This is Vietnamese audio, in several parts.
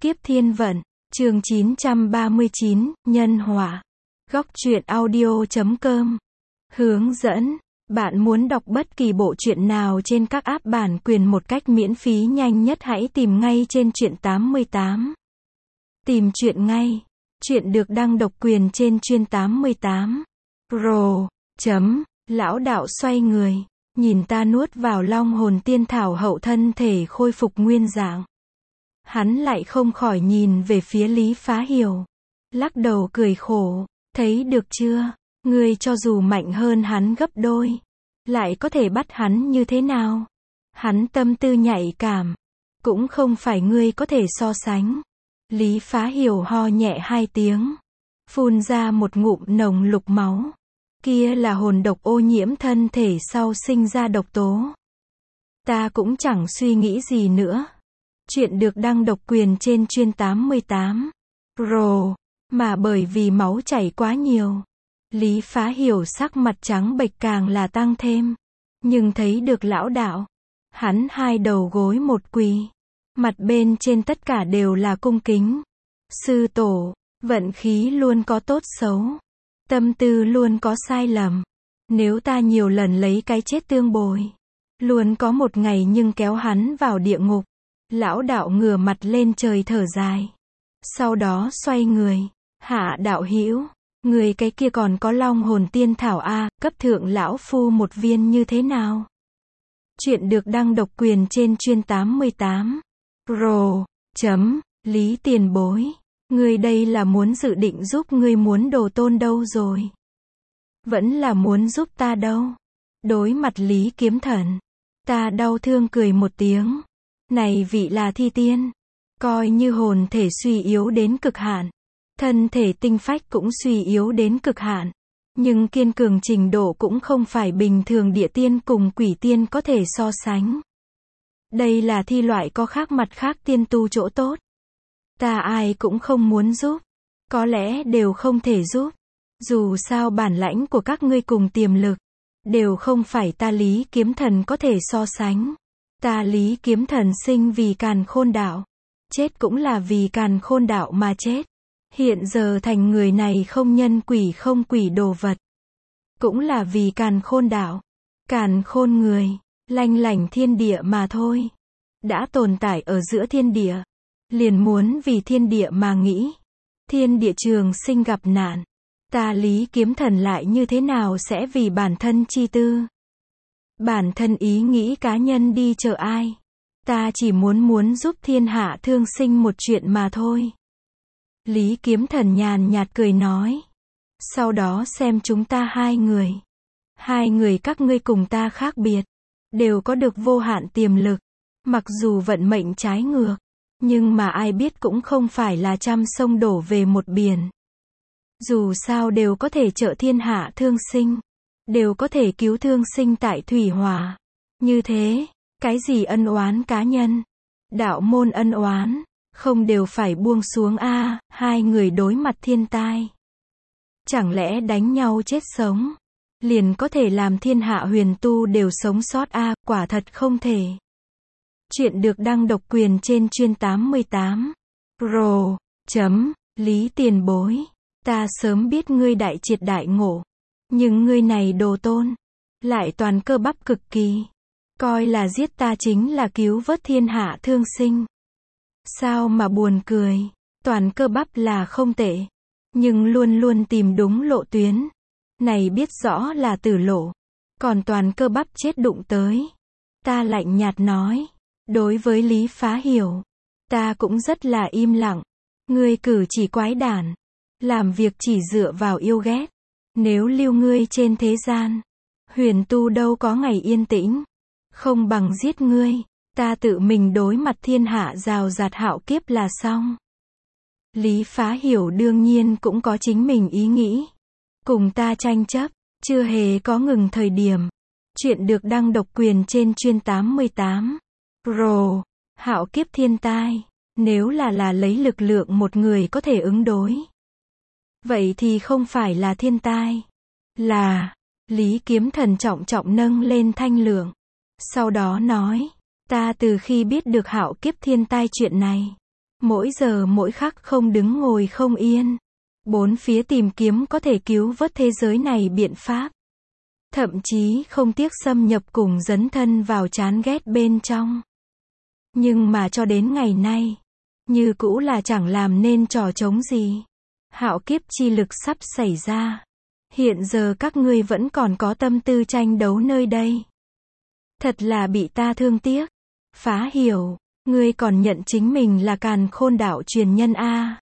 Kiếp thiên vận, chương 939, nhân họa. Góc truyện audio.com. Hướng dẫn. Bạn muốn đọc bất kỳ bộ truyện nào trên các app bản quyền một cách miễn phí nhanh nhất, hãy tìm ngay trên Truyện 88. Tìm truyện ngay. Truyện được đăng độc quyền trên Truyện 88. Rồ. Lão đạo xoay người, nhìn ta nuốt vào long hồn tiên thảo hậu thân thể khôi phục nguyên dạng. Hắn lại không khỏi nhìn về phía Lý Phá Hiểu. Lắc đầu cười khổ, thấy được chưa, ngươi cho dù mạnh hơn hắn gấp đôi, lại có thể bắt hắn như thế nào? Hắn tâm tư nhạy cảm, cũng không phải ngươi có thể so sánh. Lý Phá Hiểu ho nhẹ 2 tiếng, phun ra một ngụm nồng lục máu. Kia là hồn độc ô nhiễm thân thể sau sinh ra độc tố. Ta cũng chẳng suy nghĩ gì nữa. Chuyện được đăng độc quyền trên Truyện 88. Rồ, mà bởi vì máu chảy quá nhiều, Lý Phá Hiểu sắc mặt trắng bệch càng là tăng thêm. Nhưng thấy được lão đạo, hắn 2 đầu gối một quỳ, mặt bên trên tất cả đều là cung kính. Sư tổ, vận khí luôn có tốt xấu, tâm tư luôn có sai lầm. Nếu ta nhiều lần lấy cái chết tương bồi, luôn có một ngày nhưng kéo hắn vào địa ngục. Lão đạo ngửa mặt lên trời thở dài. Sau đó xoay người. Hạ đạo hữu, người cái kia còn có long hồn tiên thảo a, cấp thượng lão phu một viên như thế nào? Chuyện được đăng độc quyền trên Truyện 88. Rồ. Lý tiền bối, ngươi đây là muốn dự định giúp ngươi muốn đồ tôn đâu rồi? Vẫn là muốn giúp ta đâu? Đối mặt Lý Kiếm Thần, ta đau thương cười một tiếng. Này vị là thi tiên, coi như hồn thể suy yếu đến cực hạn, thân thể tinh phách cũng suy yếu đến cực hạn, nhưng kiên cường trình độ cũng không phải bình thường địa tiên cùng quỷ tiên có thể so sánh. Đây là thi loại có khác mặt khác tiên tu chỗ tốt. Ta ai cũng không muốn giúp, có lẽ đều không thể giúp. Dù sao bản lãnh của các ngươi cùng tiềm lực, đều không phải ta Lý Kiếm Thần có thể so sánh. Ta Lý Kiếm Thần sinh vì Càn Khôn đạo, chết cũng là vì Càn Khôn đạo mà chết. Hiện giờ thành người này không nhân quỷ không quỷ đồ vật, cũng là vì Càn Khôn đạo. Càn Khôn người, lanh lảnh thiên địa mà thôi. Đã tồn tại ở giữa thiên địa, liền muốn vì thiên địa mà nghĩ. Thiên địa trường sinh gặp nạn, ta Lý Kiếm Thần lại như thế nào sẽ vì bản thân chi tư, bản thân ý nghĩ cá nhân đi chờ ai? Ta chỉ muốn giúp thiên hạ thương sinh một chuyện mà thôi. Lý Kiếm Thần nhàn nhạt cười nói. Sau đó xem chúng ta 2 người. 2 người các ngươi cùng ta khác biệt, đều có được vô hạn tiềm lực. Mặc dù vận mệnh trái ngược, nhưng mà ai biết cũng không phải là trăm sông đổ về một biển. Dù sao đều có thể trợ thiên hạ thương sinh, đều có thể cứu thương sinh tại thủy hỏa. Như thế, cái gì ân oán cá nhân, đạo môn ân oán, không đều phải buông xuống a? 2 người đối mặt thiên tai, chẳng lẽ đánh nhau chết sống, liền có thể làm thiên hạ huyền tu đều sống sót a? Quả thật không thể. Chuyện được đăng độc quyền trên Truyện 88. Rồ. Lý tiền bối, ta sớm biết ngươi đại triệt đại ngộ, nhưng ngươi này đồ tôn, lại toàn cơ bắp cực kỳ, coi là giết ta chính là cứu vớt thiên hạ thương sinh. Sao mà buồn cười, toàn cơ bắp là không tệ, nhưng luôn luôn tìm đúng lộ tuyến. Này biết rõ là tử lộ, còn toàn cơ bắp chết đụng tới. Ta lạnh nhạt nói. Đối với Lý Phá Hiểu, ta cũng rất là im lặng. Ngươi cử chỉ quái đản, làm việc chỉ dựa vào yêu ghét. Nếu lưu ngươi trên thế gian, huyền tu đâu có ngày yên tĩnh. Không bằng giết ngươi, ta tự mình đối mặt thiên hạ rào rạt hạo kiếp là xong. Lý Phá Hiểu đương nhiên cũng có chính mình ý nghĩ. Cùng ta tranh chấp, chưa hề có ngừng thời điểm. Chuyện được đăng độc quyền trên Truyện 88. Rồ. Hạo kiếp thiên tai, nếu là lấy lực lượng một người có thể ứng đối, vậy thì không phải là thiên tai, là... Lý Kiếm Thần trọng trọng nâng lên thanh lượng, sau đó nói, ta từ khi biết được hạo kiếp thiên tai chuyện này, Mỗi giờ mỗi khắc không đứng ngồi không yên. Bốn phía tìm kiếm có thể cứu vớt thế giới này biện pháp. Thậm chí không tiếc xâm nhập cùng dấn thân vào chán ghét bên trong. Nhưng mà cho đến ngày nay, như cũ là chẳng làm nên trò trống gì. Hạo kiếp chi lực sắp xảy ra. Hiện giờ các ngươi vẫn còn có tâm tư tranh đấu nơi đây. Thật là bị ta thương tiếc. Phá Hiểu, ngươi còn nhận chính mình là Càn Khôn đạo truyền nhân a?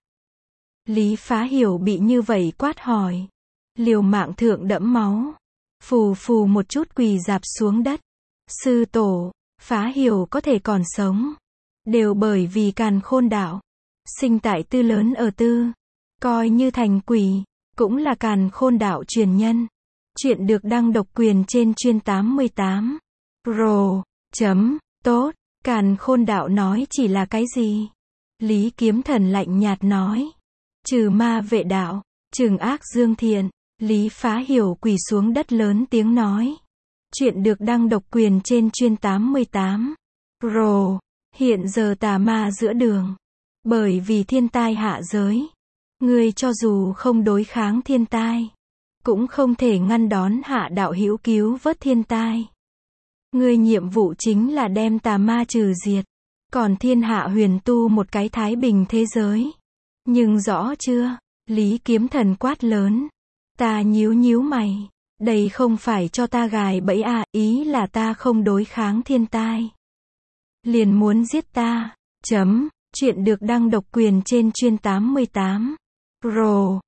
Lý Phá Hiểu bị như vậy quát hỏi. Liều mạng thượng đẫm máu. Phù phù một chút quỳ rạp xuống đất. Sư tổ, Phá Hiểu có thể còn sống. Đều bởi vì Càn Khôn đạo. Sinh tại Tư lớn ở Tư. Coi như thành quỷ. Cũng là Càn Khôn đạo truyền nhân. Chuyện được đăng độc quyền trên chuyên 88. Rồ. Tốt. Càn Khôn đạo nói chỉ là cái gì? Lý Kiếm Thần lạnh nhạt nói. Trừ ma vệ đạo. Trừng ác dương thiện. Lý Phá Hiểu quỳ xuống đất lớn tiếng nói. Chuyện được đăng độc quyền trên chuyên 88. Rồ. Hiện giờ tà ma giữa đường. Bởi vì thiên tai hạ giới. Ngươi cho dù không đối kháng thiên tai. Cũng không thể ngăn đón hạ đạo hữu cứu vớt thiên tai. Ngươi nhiệm vụ chính là đem tà ma trừ diệt. Còn thiên hạ huyền tu một cái thái bình thế giới. Nhưng rõ chưa? Lý Kiếm Thần quát lớn. Ta nhíu nhíu mày. Đây không phải cho ta gài bẫy à, ý là ta không đối kháng thiên tai. Liền muốn giết ta. Chuyện được đăng độc quyền trên chuyên 88. Rồ.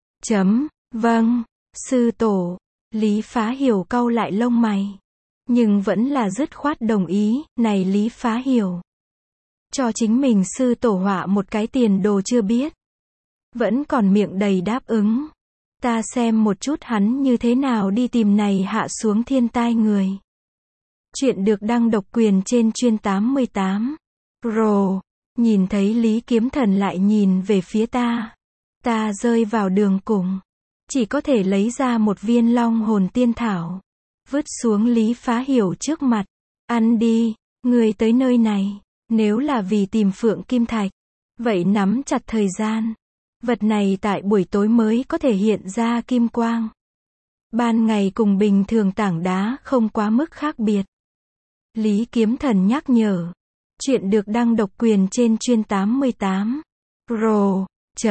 Vâng. Sư tổ. Lý Phá Hiểu cau lại lông mày. Nhưng vẫn là dứt khoát đồng ý. Này Lý Phá Hiểu. Cho chính mình sư tổ họa một cái tiền đồ chưa biết. Vẫn còn miệng đầy đáp ứng. Ta xem một chút hắn như thế nào đi tìm này hạ xuống thiên tai người. Chuyện được đăng độc quyền trên chuyên 88. Rồ. Nhìn thấy Lý Kiếm Thần lại nhìn về phía ta. Ta rơi vào đường cùng. Chỉ có thể lấy ra một viên long hồn tiên thảo. Vứt xuống Lý Phá Hiểu trước mặt. Ăn đi, người tới nơi này. Nếu là vì tìm Phượng Kim Thạch. Vậy nắm chặt thời gian. Vật này tại buổi tối mới có thể hiện ra kim quang. Ban ngày cùng bình thường tảng đá không quá mức khác biệt. Lý Kiếm Thần nhắc nhở. Chuyện được đăng độc quyền trên chuyên 88. Rồ.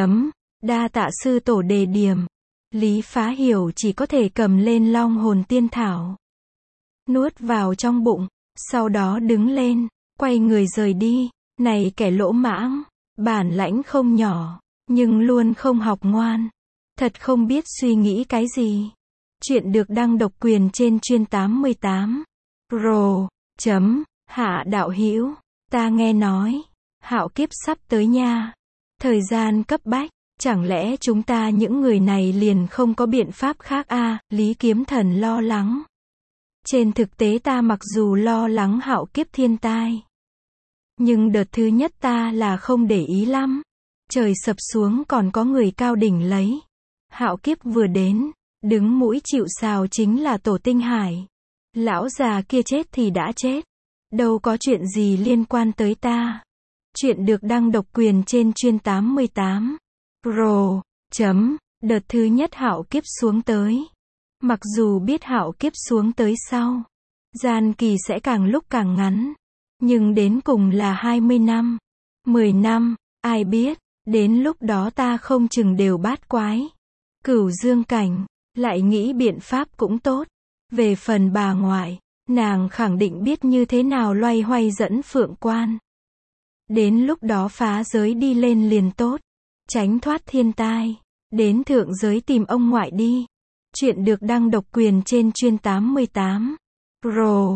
Đa tạ sư tổ đề điểm. Lý Phá Hiểu chỉ có thể cầm lên long hồn tiên thảo. Nuốt vào trong bụng. Sau đó đứng lên. Quay người rời đi. Này kẻ lỗ mãng. Bản lãnh không nhỏ. Nhưng luôn không học ngoan. Thật không biết suy nghĩ cái gì. Chuyện được đăng độc quyền trên chuyên 88. Rồ. Hạ đạo hữu. Ta nghe nói. Hạo kiếp sắp tới nha. Thời gian cấp bách. Chẳng lẽ chúng ta những người này liền không có biện pháp khác à? Lý Kiếm Thần lo lắng. Trên thực tế ta mặc dù lo lắng hạo kiếp thiên tai. Nhưng đợt thứ nhất ta là không để ý lắm. Trời sập xuống còn có người cao đỉnh lấy. Hạo kiếp vừa đến. Đứng mũi chịu sào chính là Tổ Tinh Hải. Lão già kia chết thì đã chết. Đâu có chuyện gì liên quan tới ta. Chuyện được đăng độc quyền trên chuyên 88. Rồ. Đợt thứ nhất hạo kiếp xuống tới. Mặc dù biết hạo kiếp xuống tới sau. Gian kỳ sẽ càng lúc càng ngắn. Nhưng đến cùng là 20 năm. 10 năm. Ai biết. Đến lúc đó ta không chừng đều bát quái. Cửu dương cảnh. Lại nghĩ biện pháp cũng tốt. Về phần bà ngoại. Nàng khẳng định biết như thế nào loay hoay dẫn Phượng Quan. Đến lúc đó phá giới đi lên liền tốt. Tránh thoát thiên tai. Đến thượng giới tìm ông ngoại đi. Chuyện được đăng độc quyền trên chuyên 88. Rồ.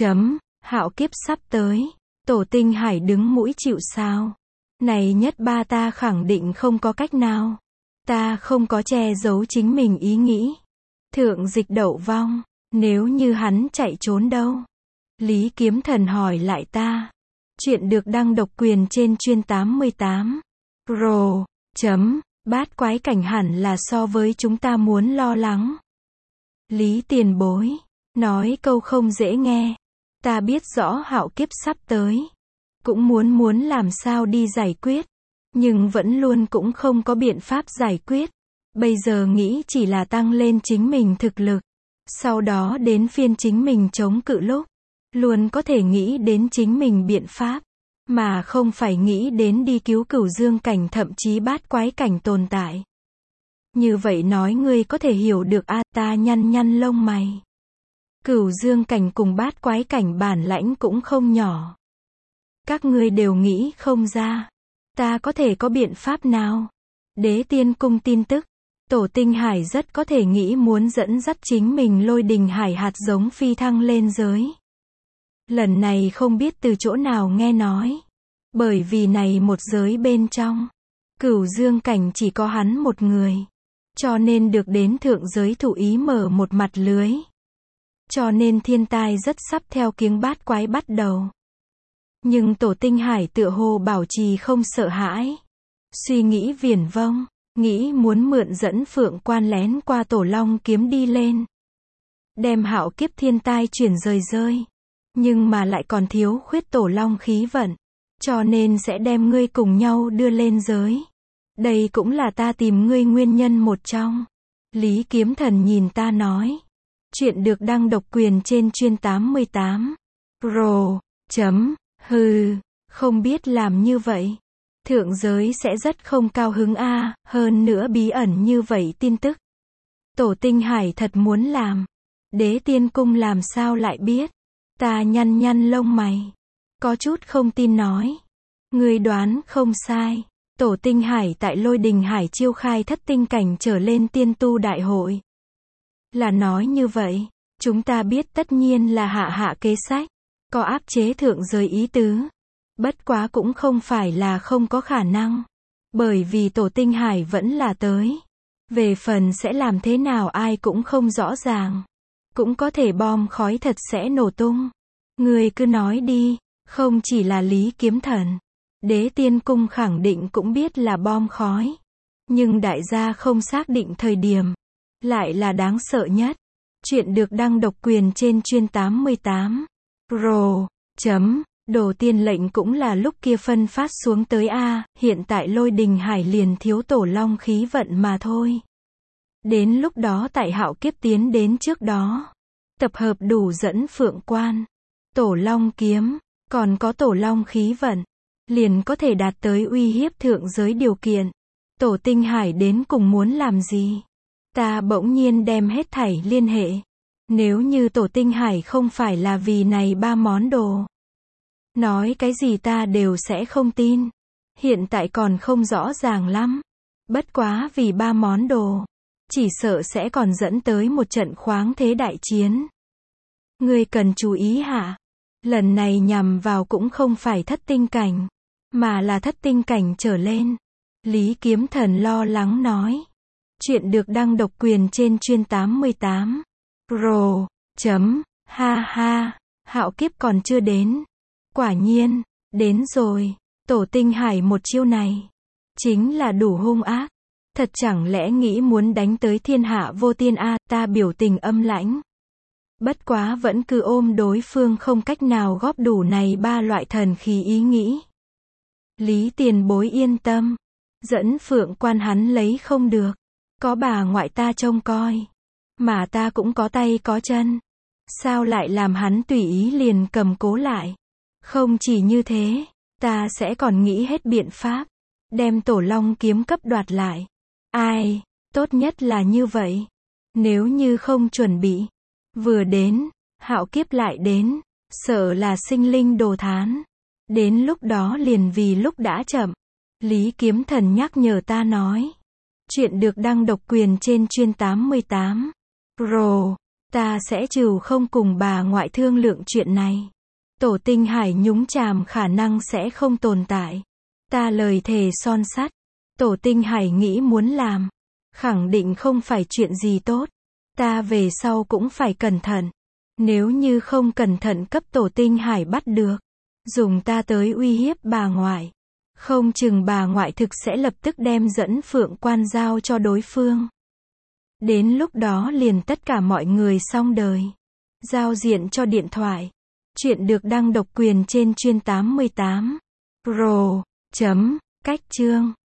Hạo kiếp sắp tới. Tổ Tinh Hải đứng mũi chịu sào. Này nhất ba ta khẳng định không có cách nào. Ta không có che giấu chính mình ý nghĩ. Thượng dịch đậu vong. Nếu như hắn chạy trốn đâu? Lý Kiếm Thần hỏi lại ta. Chuyện được đăng độc quyền trên chuyên 88. Rồ. Bát quái cảnh hẳn là so với chúng ta muốn lo lắng. Lý tiền bối. Nói câu không dễ nghe. Ta biết rõ hạo kiếp sắp tới. Cũng muốn làm sao đi giải quyết. Nhưng vẫn luôn cũng không có biện pháp giải quyết. Bây giờ nghĩ chỉ là tăng lên chính mình thực lực. Sau đó đến phiên chính mình chống cự lúc. Luôn có thể nghĩ đến chính mình biện pháp. Mà không phải nghĩ đến đi cứu cửu dương cảnh thậm chí bát quái cảnh tồn tại. Như vậy nói ngươi có thể hiểu được a, ta nhăn nhăn lông mày. Cửu dương cảnh cùng bát quái cảnh bản lãnh cũng không nhỏ. Các ngươi đều nghĩ không ra. Ta có thể có biện pháp nào? Đế tiên cung tin tức. Tổ tinh hải rất có thể nghĩ muốn dẫn dắt chính mình lôi đình hải hạt giống phi thăng lên giới. Lần này không biết từ chỗ nào nghe nói. Bởi vì này một giới bên trong. Cửu dương cảnh chỉ có hắn một người. Cho nên được đến thượng giới thụ ý mở một mặt lưới. Cho nên thiên tai rất sắp theo kiếng bát quái bắt đầu. Nhưng tổ tinh hải tựa hồ bảo trì không sợ hãi. Suy nghĩ viển vông. Nghĩ muốn mượn dẫn phượng quan lén qua tổ long kiếm đi lên. Đem hạo kiếp thiên tai chuyển rơi. Nhưng mà lại còn thiếu khuyết tổ long khí vận. Cho nên sẽ đem ngươi cùng nhau đưa lên giới. Đây cũng là ta tìm ngươi nguyên nhân một trong. Lý Kiếm Thần nhìn ta nói. Chuyện được đăng độc quyền trên chuyên 88. Hừ, không biết làm như vậy. Thượng giới sẽ rất không cao hứng a, hơn nữa bí ẩn như vậy tin tức. Tổ tinh hải thật muốn làm. Đế tiên cung làm sao lại biết. Ta nhăn nhăn lông mày. Có chút không tin nói. Ngươi đoán không sai. Tổ tinh hải tại lôi đình hải chiêu khai thất tinh cảnh trở lên tiên tu đại hội. Là nói như vậy. Chúng ta biết tất nhiên là hạ kế sách. Có áp chế thượng giới ý tứ. Bất quá cũng không phải là không có khả năng. Bởi vì tổ tinh hải vẫn là tới. Về phần sẽ làm thế nào ai cũng không rõ ràng. Cũng có thể bom khói thật sẽ nổ tung. Người cứ nói đi. Không chỉ là Lý Kiếm Thần. Đế tiên cung khẳng định cũng biết là bom khói. Nhưng đại gia không xác định thời điểm. Lại là đáng sợ nhất. Chuyện được đăng độc quyền trên chuyên 88. Đồ tiên lệnh cũng là lúc kia phân phát xuống tới a, hiện tại lôi đình hải liền thiếu tổ long khí vận mà thôi. Đến lúc đó tại hạo kiếp tiến đến trước đó. Tập hợp đủ dẫn phượng quan. Tổ long kiếm. Còn có tổ long khí vận. Liền có thể đạt tới uy hiếp thượng giới điều kiện. Tổ tinh hải đến cùng muốn làm gì? Ta bỗng nhiên đem hết thảy liên hệ. Nếu như tổ tinh hải không phải là vì này ba món đồ. Nói cái gì ta đều sẽ không tin. Hiện tại còn không rõ ràng lắm. Bất quá vì ba món đồ. Chỉ sợ sẽ còn dẫn tới một trận khoáng thế đại chiến. Ngươi cần chú ý hả? Lần này nhằm vào cũng không phải thất tinh cảnh. Mà là thất tinh cảnh trở lên. Lý Kiếm Thần lo lắng nói. Chuyện được đăng độc quyền trên chuyên 88. Hạo kiếp còn chưa đến. Quả nhiên, đến rồi. Tổ tinh hải một chiêu này. Chính là đủ hung ác. Thật chẳng lẽ nghĩ muốn đánh tới thiên hạ vô tiên a, ta biểu tình âm lãnh. Bất quá vẫn cứ ôm đối phương không cách nào góp đủ này ba loại thần khí ý nghĩ. Lý tiền bối yên tâm. Dẫn phượng quan hắn lấy không được. Có bà ngoại ta trông coi. Mà ta cũng có tay có chân. Sao lại làm hắn tùy ý liền cầm cố lại. Không chỉ như thế. Ta sẽ còn nghĩ hết biện pháp. Đem tổ long kiếm cấp đoạt lại. Ai, tốt nhất là như vậy. Nếu như không chuẩn bị. Vừa đến, hạo kiếp lại đến. Sợ là sinh linh đồ thán. Đến lúc đó liền vì lúc đã chậm. Lý Kiếm Thần nhắc nhở ta nói. Chuyện được đăng độc quyền trên chuyên 88. Ta sẽ trừ không cùng bà ngoại thương lượng chuyện này. Tổ tinh hải nhúng chàm khả năng sẽ không tồn tại. Ta lời thề son sắt. Tổ tinh hải nghĩ muốn làm. Khẳng định không phải chuyện gì tốt. Ta về sau cũng phải cẩn thận. Nếu như không cẩn thận cấp tổ tinh hải bắt được. Dùng ta tới uy hiếp bà ngoại. Không chừng bà ngoại thực sẽ lập tức đem dẫn phượng quan giao cho đối phương. Đến lúc đó liền tất cả mọi người xong đời. Giao diện cho điện thoại. Chuyện được đăng độc quyền trên chuyên 88. Cách chương